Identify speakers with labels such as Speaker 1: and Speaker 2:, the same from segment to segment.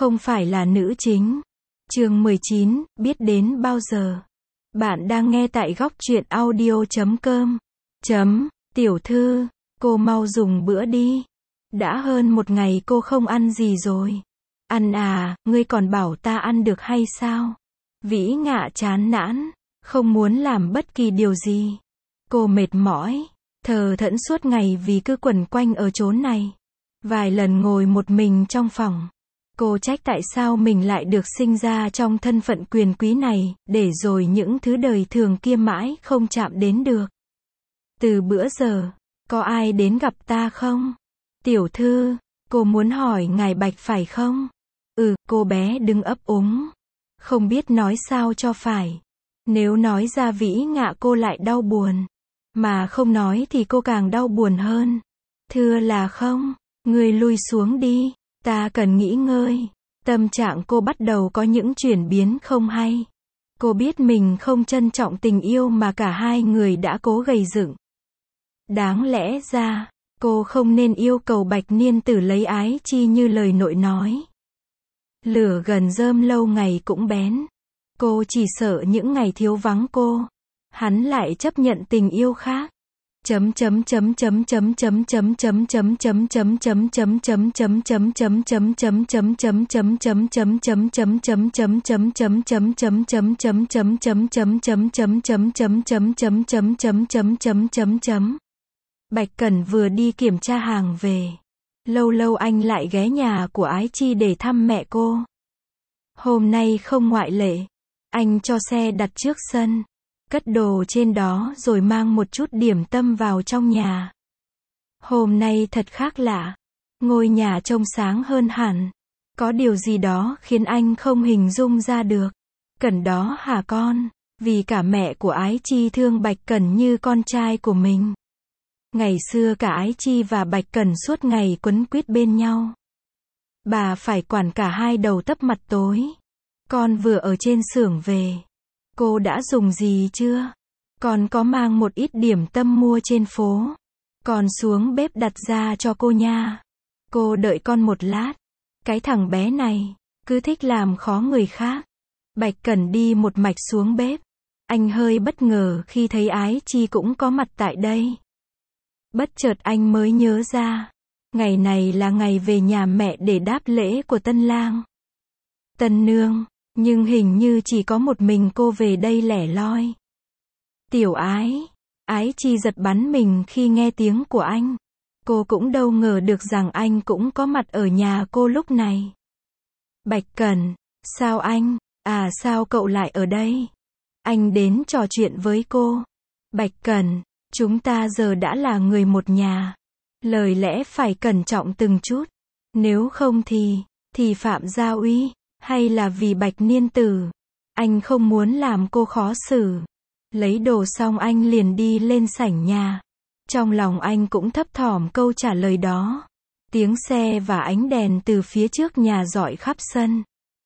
Speaker 1: không phải là nữ chính. Chương 19, biết đến bao giờ. Bạn đang nghe tại góc truyện audio.com. Tiểu thư, cô mau dùng bữa đi. Đã hơn một ngày cô không ăn gì rồi. Ăn à, ngươi còn bảo ta ăn được hay sao? Vĩ Ngạ chán nản, không muốn làm bất kỳ điều gì. Cô mệt mỏi, thờ thẫn suốt ngày vì cứ quẩn quanh ở chốn này. Vài lần ngồi một mình trong phòng. Cô trách tại sao mình lại được sinh ra trong thân phận quyền quý này, để rồi những thứ đời thường kia mãi không chạm đến được. Từ bữa giờ, có ai đến gặp ta không? Tiểu thư, cô muốn hỏi ngài Bạch phải không? Cô bé đứng ấp úng. Không biết nói sao cho phải. Nếu nói ra Vĩ Ngạ cô lại đau buồn. Mà không nói thì cô càng đau buồn hơn. Thưa là không, ngươi lui xuống đi, ta cần nghỉ ngơi. Tâm trạng cô bắt đầu có những chuyển biến không hay. Cô biết mình không trân trọng tình yêu mà cả hai người đã cố gầy dựng. Đáng lẽ ra, cô không nên yêu cầu Bạch Niên Tử lấy ái chi như lời nội nói. Lửa gần rơm lâu ngày cũng bén. Cô chỉ sợ những ngày thiếu vắng cô, hắn lại chấp nhận tình yêu khác. Bạch Cẩn vừa đi kiểm tra hàng về. Lâu lâu anh lại ghé nhà của Ái Chi để thăm mẹ cô. Hôm nay không ngoại lệ. Anh cho xe đặt trước sân, cất đồ trên đó rồi mang một chút điểm tâm vào trong nhà. Hôm nay thật khác lạ. Ngôi nhà trông sáng hơn hẳn. Có điều gì đó khiến anh không hình dung ra được. Cẩn đó hả con? Vì cả mẹ của Ái Chi thương Bạch Cẩn như con trai của mình. Ngày xưa cả Ái Chi và Bạch Cẩn suốt ngày quấn quýt bên nhau. Bà phải quản cả hai đầu tấp mặt tối. Con vừa ở trên xưởng về. Cô đã dùng gì chưa? Con có mang một ít điểm tâm mua trên phố. Con xuống bếp đặt ra cho cô nha. Cô đợi con một lát. Cái thằng bé này, cứ thích làm khó người khác. Bạch Cẩn đi một mạch xuống bếp. Anh hơi bất ngờ khi thấy Ái Chi cũng có mặt tại đây. Bất chợt anh mới nhớ ra. Ngày này là ngày về nhà mẹ để đáp lễ của tân lang. Tân nương. Nhưng hình như chỉ có một mình cô về đây lẻ loi. Tiểu Ái. Ái Chi giật bắn mình khi nghe tiếng của anh. Cô cũng đâu ngờ được rằng anh cũng có mặt ở nhà cô lúc này. Bạch Cẩn. Sao anh? Sao cậu lại ở đây? Anh đến trò chuyện với cô. Bạch Cẩn. Chúng ta giờ đã là người một nhà. Lời lẽ phải cẩn trọng từng chút. Nếu không thì phạm gia uy. Hay là vì Bạch Niên Tử. Anh không muốn làm cô khó xử. Lấy đồ xong anh liền đi lên sảnh nhà. Trong lòng anh cũng thấp thỏm câu trả lời đó. Tiếng xe và ánh đèn từ phía trước nhà rọi khắp sân.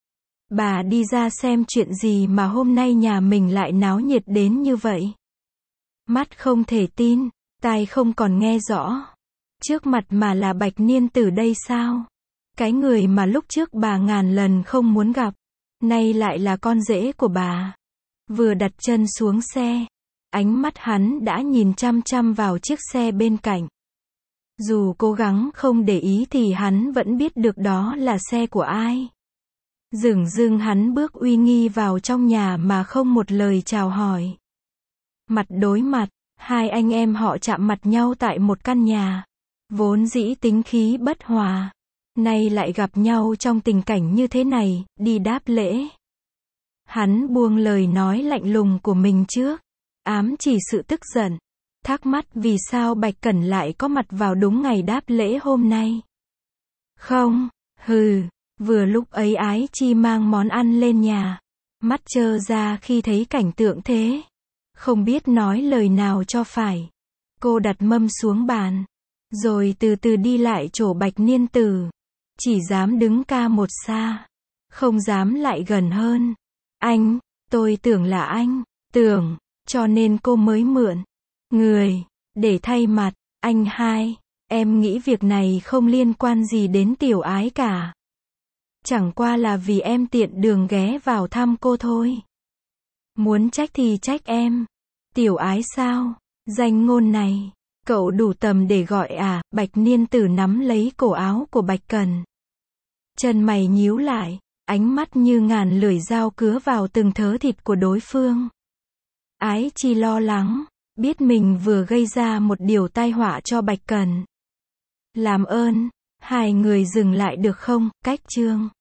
Speaker 1: Bà đi ra xem chuyện gì mà hôm nay nhà mình lại náo nhiệt đến như vậy. Mắt không thể tin, tai không còn nghe rõ. Trước mặt mà là Bạch Niên Tử đây sao? Cái người mà lúc trước bà ngàn lần không muốn gặp, nay lại là con rể của bà. Vừa đặt chân xuống xe, ánh mắt hắn đã nhìn chăm chăm vào chiếc xe bên cạnh. Dù cố gắng không để ý thì hắn vẫn biết được đó là xe của ai. Dửng dưng hắn bước uy nghi vào trong nhà mà không một lời chào hỏi. Mặt đối mặt, hai anh em họ chạm mặt nhau tại một căn nhà. Vốn dĩ tính khí bất hòa. Nay lại gặp nhau trong tình cảnh như thế này, đi đáp lễ. Hắn buông lời nói lạnh lùng của mình trước. Ám chỉ sự tức giận. Thắc mắc vì sao Bạch Cẩn lại có mặt vào đúng ngày đáp lễ hôm nay. Không, vừa lúc ấy Ái Chi mang món ăn lên nhà. Mắt trơ ra khi thấy cảnh tượng thế. Không biết nói lời nào cho phải. Cô đặt mâm xuống bàn. Rồi từ từ đi lại chỗ Bạch Niên Tử. Chỉ dám đứng ca một xa. Không dám lại gần hơn. Anh, tôi tưởng là anh. Tưởng, cho nên cô mới mượn người để thay mặt. Anh hai, em nghĩ việc này không liên quan gì đến Tiểu Ái cả. Chẳng qua là vì em tiện đường ghé vào thăm cô thôi. Muốn trách thì trách em. Tiểu ái sao? Danh ngôn này, cậu đủ tầm để gọi à? Bạch Niên Tử nắm lấy cổ áo của Bạch Cần. Chân mày nhíu lại, ánh mắt như ngàn lưỡi dao cứa vào từng thớ thịt của đối phương. Ái Chi lo lắng, biết mình vừa gây ra một điều tai họa cho Bạch Cần. Làm ơn, hai người dừng lại được không? Cách chương